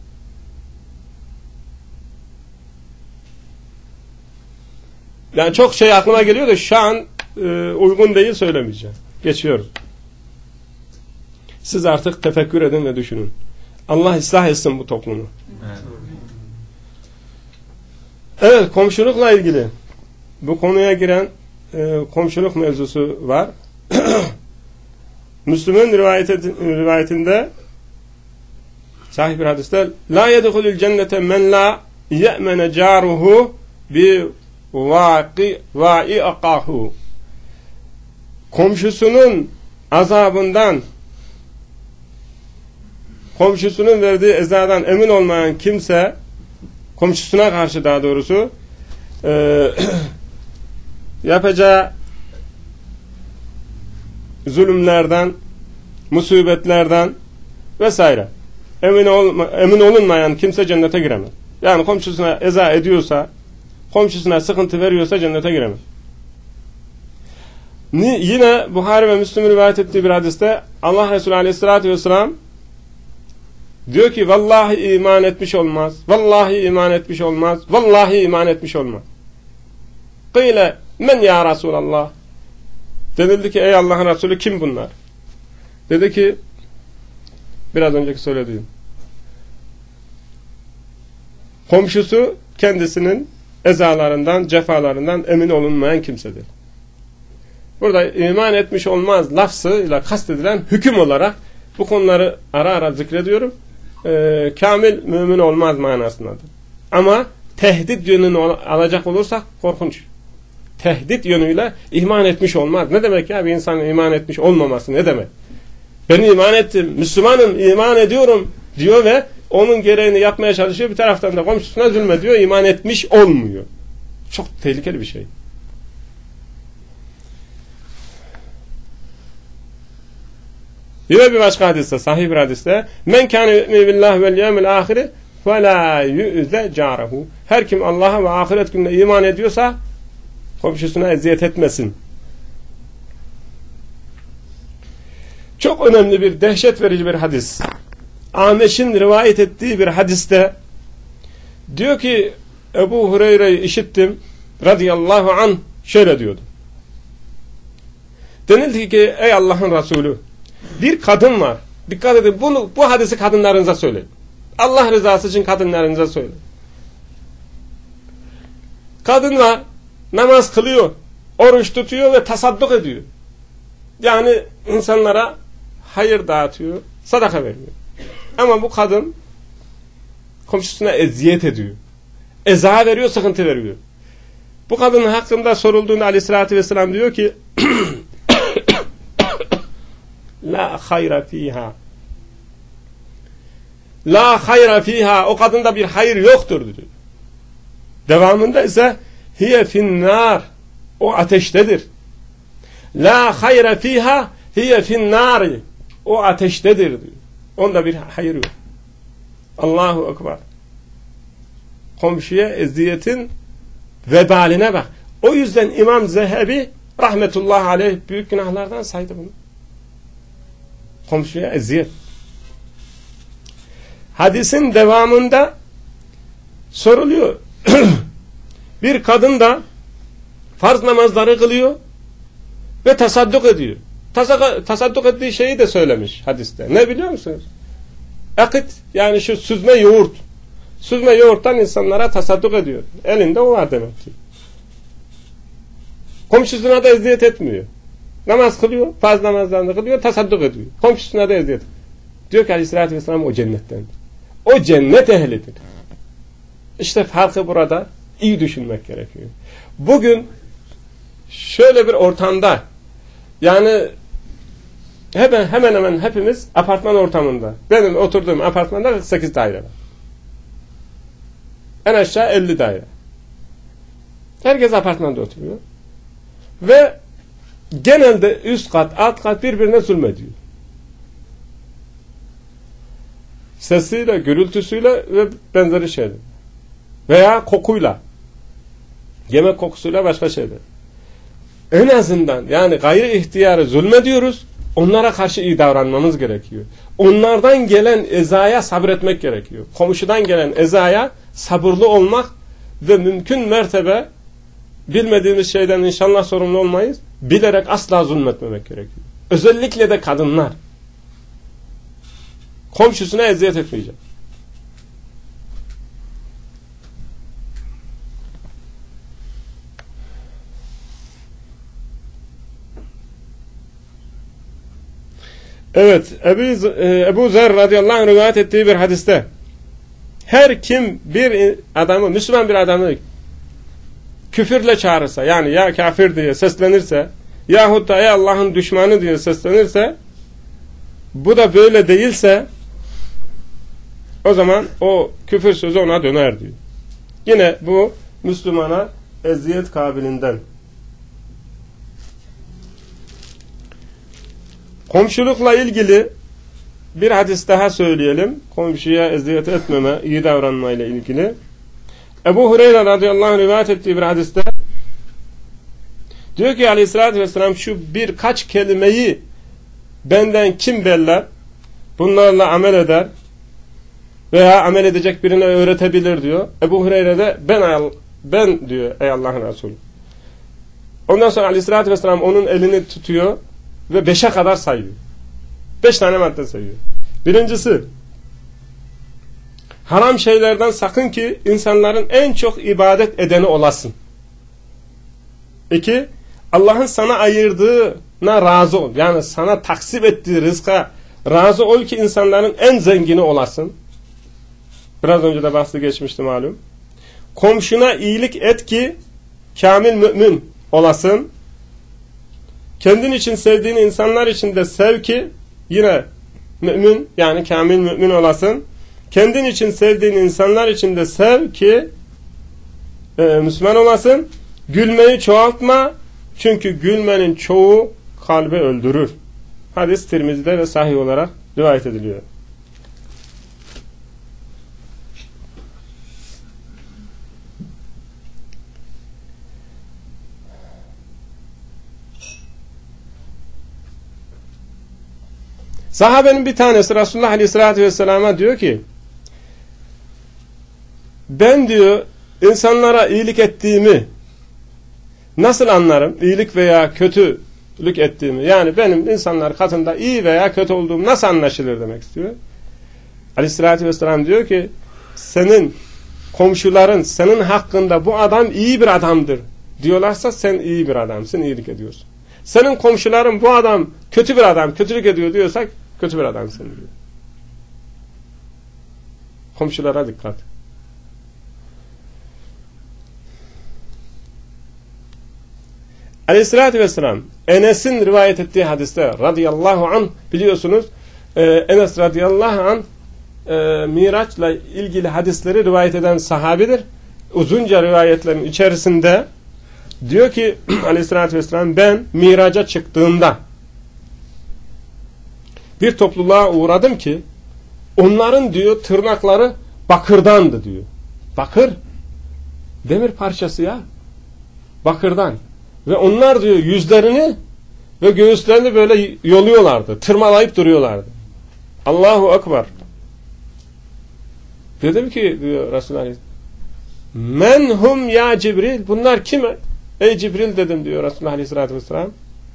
Yani çok şey aklıma geliyor da şu an e, uygun değil, söylemeyeceğim. Geçiyoruz. Siz artık tefekkür edin ve düşünün. Allah ıslah etsin bu toplumu. Evet, evet, komşulukla ilgili bu konuya giren e, komşuluk mevzusu var. Müslüm'ün rivayet rivayetinde sahih bir hadiste la yedhulul cennete men la ye'mene caruhu bi vaqi va'iqahu. Komşusunun azabından, komşusunun verdiği ezadan emin olmayan kimse, komşusuna karşı daha doğrusu e, yapacağı zulümlerden, musibetlerden vesaire emin, olma, emin olunmayan kimse cennete giremez. Yani komşusuna eza ediyorsa, komşusuna sıkıntı veriyorsa cennete giremez. Yine Buhari ve Müslüm'ün rivayet ettiği bir hadiste Allah Resulü Aleyhisselatü Vesselam diyor ki vallahi iman etmiş olmaz, vallahi iman etmiş olmaz, vallahi iman etmiş olmaz. Kıyle men ya Resulallah. Denildi ki ey Allah'ın Resulü kim bunlar? Dedi ki biraz önceki söylediğim. Komşusu kendisinin ezalarından, cefalarından emin olunmayan kimsedir. Burada iman etmiş olmaz lafzıyla kastedilen hüküm olarak bu konuları ara ara zikrediyorum. Ee, kamil mümin olmaz manasındadır. Ama tehdit yönünü alacak olursak korkunç. Tehdit yönüyle iman etmiş olmaz. Ne demek ya bir insanın iman etmiş olmaması ne demek? Ben iman ettim, Müslümanım, iman ediyorum diyor ve onun gereğini yapmaya çalışıyor. Bir taraftan da komşusuna zulmediyor, iman etmiş olmuyor. Çok tehlikeli bir şey. Yine bir başka hadiste, sahih bir hadiste men kâne yu'minu billahi vel yevmil âhiri fe lâ yu'ze cârehu. Her kim Allah'a ve ahiret gününe iman ediyorsa komşusuna eziyet etmesin. Çok önemli bir, dehşet verici bir hadis. Ahmeş'in rivayet ettiği bir hadiste diyor ki Ebu Hureyre'yi işittim radıyallahu anh şöyle diyordu. Denildi ki ey Allah'ın Resulü Bir kadın var. Dikkat edin. Bunu, bu hadisi kadınlarınıza söyleyin. Allah rızası için kadınlarınıza söyleyin. Kadın var. Namaz kılıyor. Oruç tutuyor ve tasadduk ediyor. Yani insanlara hayır dağıtıyor. Sadaka veriyor. Ama bu kadın komşusuna eziyet ediyor. Eza veriyor, sıkıntı veriyor. Bu kadının hakkında sorulduğunda Aleyhisselatü Vesselam diyor ki La hayra fiha. La hayra fiha. O kadında bir hayır yoktur diyor. Devamında ise hiye finnar. O ateştedir. La hayra fiha hiye finnari. O ateştedir diyor. Onda bir hayır yok. Allahu Ekber. Komşuya eziyetin vebaline bak. O yüzden İmam Zehebi rahmetullahi aleyh büyük günahlardan saydı bunu. Komşuya eziyet. Hadisin devamında soruluyor. Bir kadın da farz namazları kılıyor ve tasadduk ediyor. Tasadduk ettiği şeyi de söylemiş hadiste. Ne biliyor musunuz? Akit, yani şu süzme yoğurt. Süzme yoğurttan insanlara tasadduk ediyor. Elinde o var demek ki. Komşusuna da eziyet etmiyor. Namaz kılıyor, farz namazlarını kılıyor, tasadduk ediyor. Komşusuna da eziyet. Diyor ki Aleyhisselatü Vesselam o cennettendir. O cennet ehlidir. İşte farkı burada iyi düşünmek gerekiyor. Bugün şöyle bir ortamda, yani hemen hemen hemen hepimiz apartman ortamında. Benim oturduğum apartmanda kırk sekiz daire var. En aşağı elli daire. Herkes apartmanda oturuyor. Ve genelde üst kat, alt kat birbirine zulmediyor. Sesiyle, gürültüsüyle ve benzeri şeyler. Veya kokuyla. Yemek kokusuyla, başka şeyler. En azından yani gayri ihtiyarı zulmediyoruz. Onlara karşı iyi davranmamız gerekiyor. Onlardan gelen ezaya sabretmek gerekiyor. Komşudan gelen ezaya sabırlı olmak ve mümkün mertebe bilmediğimiz şeyden inşallah sorumlu olmayız. Bilerek asla zulmetmemek gerekiyor. Özellikle de kadınlar. Komşusuna eziyet etmeyecek. Evet, Ebu, Ebu Zer radıyallahu anh rivayet ettiği bir hadiste her kim bir adamı, Müslüman bir adamı küfürle çağırırsa, yani ya kafir diye seslenirse yahut da ey Allah'ın düşmanı diye seslenirse, bu da böyle değilse o zaman o küfür sözü ona döner diyor. Yine bu Müslümana eziyet kabilinden. Komşulukla ilgili bir hadis daha söyleyelim. Komşuya eziyet etmeme, iyi davranmayla ilgili. Ebu Hureyre radıyallahu anh rivayet ettiği bir hadiste diyor ki Aleyhisselatü Vesselam şu birkaç kelimeyi benden kim beller, bunlarla amel eder veya amel edecek birine öğretebilir diyor. Ebu Hureyre de ben, ben diyor ey Allah'ın Resulü. Ondan sonra Aleyhisselatü Vesselam onun elini tutuyor ve beşe kadar sayıyor. Beş tane madde sayıyor. Birincisi, haram şeylerden sakın ki insanların en çok ibadet edeni olasın. İki, Allah'ın sana ayırdığına razı ol. Yani sana taksim ettiği rızka razı ol ki insanların en zengini olasın. Biraz önce de bahsi geçmişti malum. Komşuna iyilik et ki kamil mümin olasın. Kendin için sevdiğin insanlar için de sev ki yine mümin, yani kamil mümin olasın. Kendin için sevdiğin insanlar için de sev ki e, Müslüman olasın. Gülmeyi çoğaltma. Çünkü gülmenin çoğu kalbi öldürür. Hadis Tirmizi'de ve sahih olarak rivayet ediliyor. Sahabenin bir tanesi Resulullah Aleyhisselatü Vesselam'a diyor ki ben diyor insanlara iyilik ettiğimi nasıl anlarım? İyilik veya kötü kötülük ettiğimi, yani benim insanlar katında iyi veya kötü olduğum nasıl anlaşılır demek istiyor. Aleyhissalatü vesselam diyor ki senin komşuların senin hakkında bu adam iyi bir adamdır diyorlarsa sen iyi bir adamsın, iyilik ediyorsun. Senin komşuların bu adam kötü bir adam, kötülük ediyor diyorsak kötü bir adamsın diyor. Komşulara dikkat. Aleyhissalatü vesselam Enes'in rivayet ettiği hadiste radıyallahu anh, biliyorsunuz Enes radıyallahu anh e, Miraç'la ilgili hadisleri rivayet eden sahabidir. Uzunca rivayetlerin içerisinde diyor ki Aleyhissalatü vesselam ben Miraç'a çıktığımda bir topluluğa uğradım ki onların diyor tırnakları bakırdandı diyor. Bakır demir parçası ya, bakırdan. Ve onlar diyor yüzlerini ve göğüslerini böyle yoluyorlardı. Tırmalayıp duruyorlardı. Allahu Ekber. Dedim ki diyor Resulullah Aleyhisselam, men hum ya Cibril, bunlar kime? Ey Cibril dedim diyor Resulullah Aleyhisselatü Vesselam.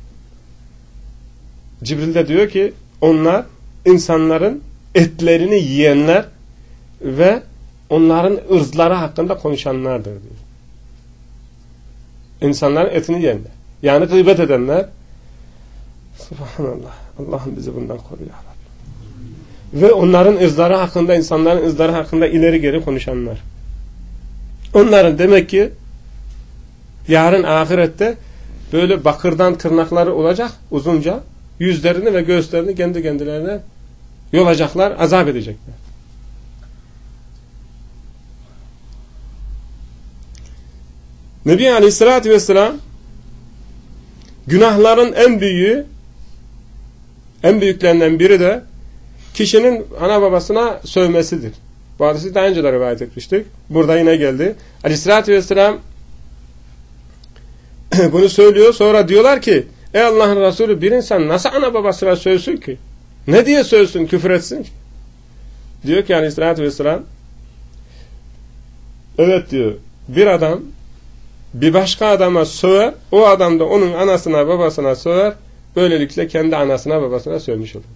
Cibril de diyor ki onlar insanların etlerini yiyenler ve onların ırzları hakkında konuşanlardır diyor. İnsanların etini yiyenler. Yani gıybet edenler. Subhanallah. Allah'ım bizi bundan koru ya Rabbi. Ve onların ırzları hakkında, insanların ırzları hakkında ileri geri konuşanlar. Onların demek ki yarın ahirette böyle bakırdan tırnakları olacak uzunca, yüzlerini ve göğüslerini kendi kendilerine yolacaklar, azap edecekler. Nebi Aleyhisselatü Vesselam günahların en büyüğü, en büyüklerinden biri de kişinin ana babasına sövmesidir. Bu hadisi daha önce de rivayet etmiştik. Burada yine geldi. Aleyhisselatü Vesselam bunu söylüyor. Sonra diyorlar ki ey Allah'ın Resulü, bir insan nasıl ana babasına sövsün ki? Ne diye sövsün, küfür etsin ki? Diyor ki Aleyhisselatü Vesselam, evet diyor, bir adam bir başka adama söver, o adam da onun anasına babasına söver, böylelikle kendi anasına babasına sövmüş olur.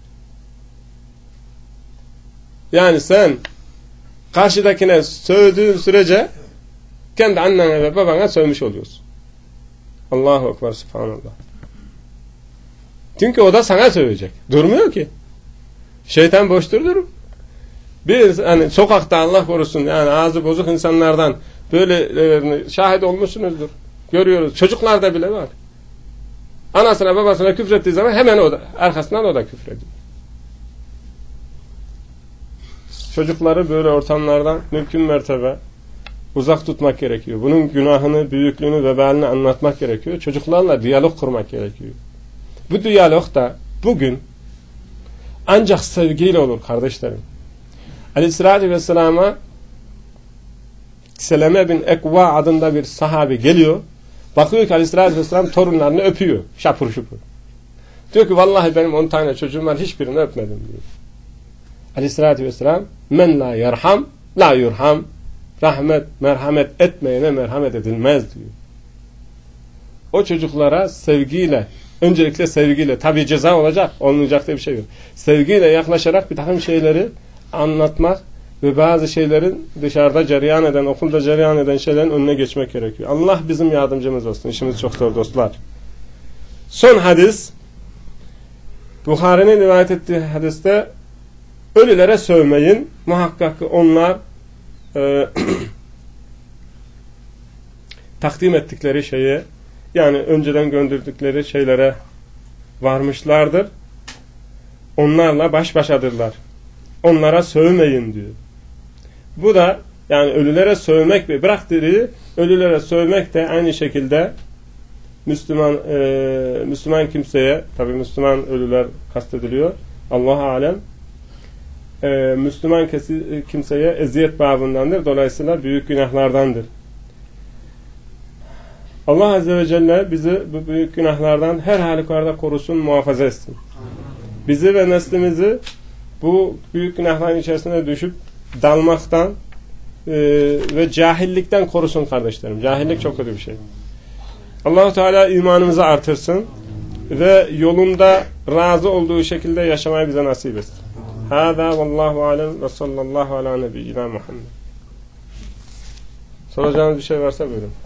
Yani sen karşıdakine sövdüğün sürece kendi annene ve babana sövmüş oluyorsun. Allahu Ekber, Subhanallah. Çünkü o da sana sövecek. Durmuyor ki. Şeytan boş durur. Bir hani sokakta Allah korusun, yani ağzı bozuk insanlardan böyle e, şahit olmuşsunuzdur. Görüyoruz. Çocuklarda bile var. Anasına babasına küfrettiği zaman hemen o da, arkasından o da küfrediyor. Çocukları böyle ortamlardan mümkün mertebe uzak tutmak gerekiyor. Bunun günahını, büyüklüğünü, vebalini anlatmak gerekiyor. Çocuklarla diyalog kurmak gerekiyor. Bu diyalog da bugün ancak sevgiyle olur kardeşlerim. Aleyhissalatü Vesselam'a Seleme bin Ekva adında bir sahabe geliyor. Bakıyor ki Aleyhissalatü Vesselam torunlarını öpüyor. Şapur şupur. Diyor ki vallahi benim on tane çocuğum var, hiçbirini öpmedim diyor. Aleyhissalatü Vesselam men la yerham la yurham, rahmet, merhamet etmeyene merhamet edilmez diyor. O çocuklara sevgiyle, öncelikle sevgiyle, tabi ceza olacak, olmayacak diye bir şey yok. Sevgiyle yaklaşarak bir takım şeyleri anlatmak ve bazı şeylerin dışarıda cereyan eden, okulda cereyan eden şeylerin önüne geçmek gerekiyor. Allah bizim yardımcımız olsun. İşimiz çok zor dostlar. Son hadis, Buhari'nin rivayet ettiği hadiste ölülere sövmeyin. Muhakkak ki onlar e, takdim ettikleri şeye, yani önceden gönderdikleri şeylere varmışlardır. Onlarla baş başadırlar. Onlara sövmeyin diyor. Bu da yani ölülere sövmek ve bırak diriyi, ölülere sövmek de aynı şekilde Müslüman e, Müslüman kimseye, tabi Müslüman ölüler kastediliyor, Allah alem, e, Müslüman kesi, kimseye eziyet babındandır. Dolayısıyla büyük günahlardandır. Allah Azze ve Celle bizi bu büyük günahlardan her halükarda korusun, muhafaza etsin. Bizi ve neslimizi bu büyük günahların içerisine düşüp dalmaktan e, ve cahillikten korusun kardeşlerim. Cahillik çok kötü bir şey. Allah-u Teala imanımızı artırsın. ve yolunda razı olduğu şekilde yaşamayı bize nasip etsin. Hâzâ vallahu alem ve sallallahu ala nebiyyina Muhammed. Soracağınız bir şey varsa buyurun.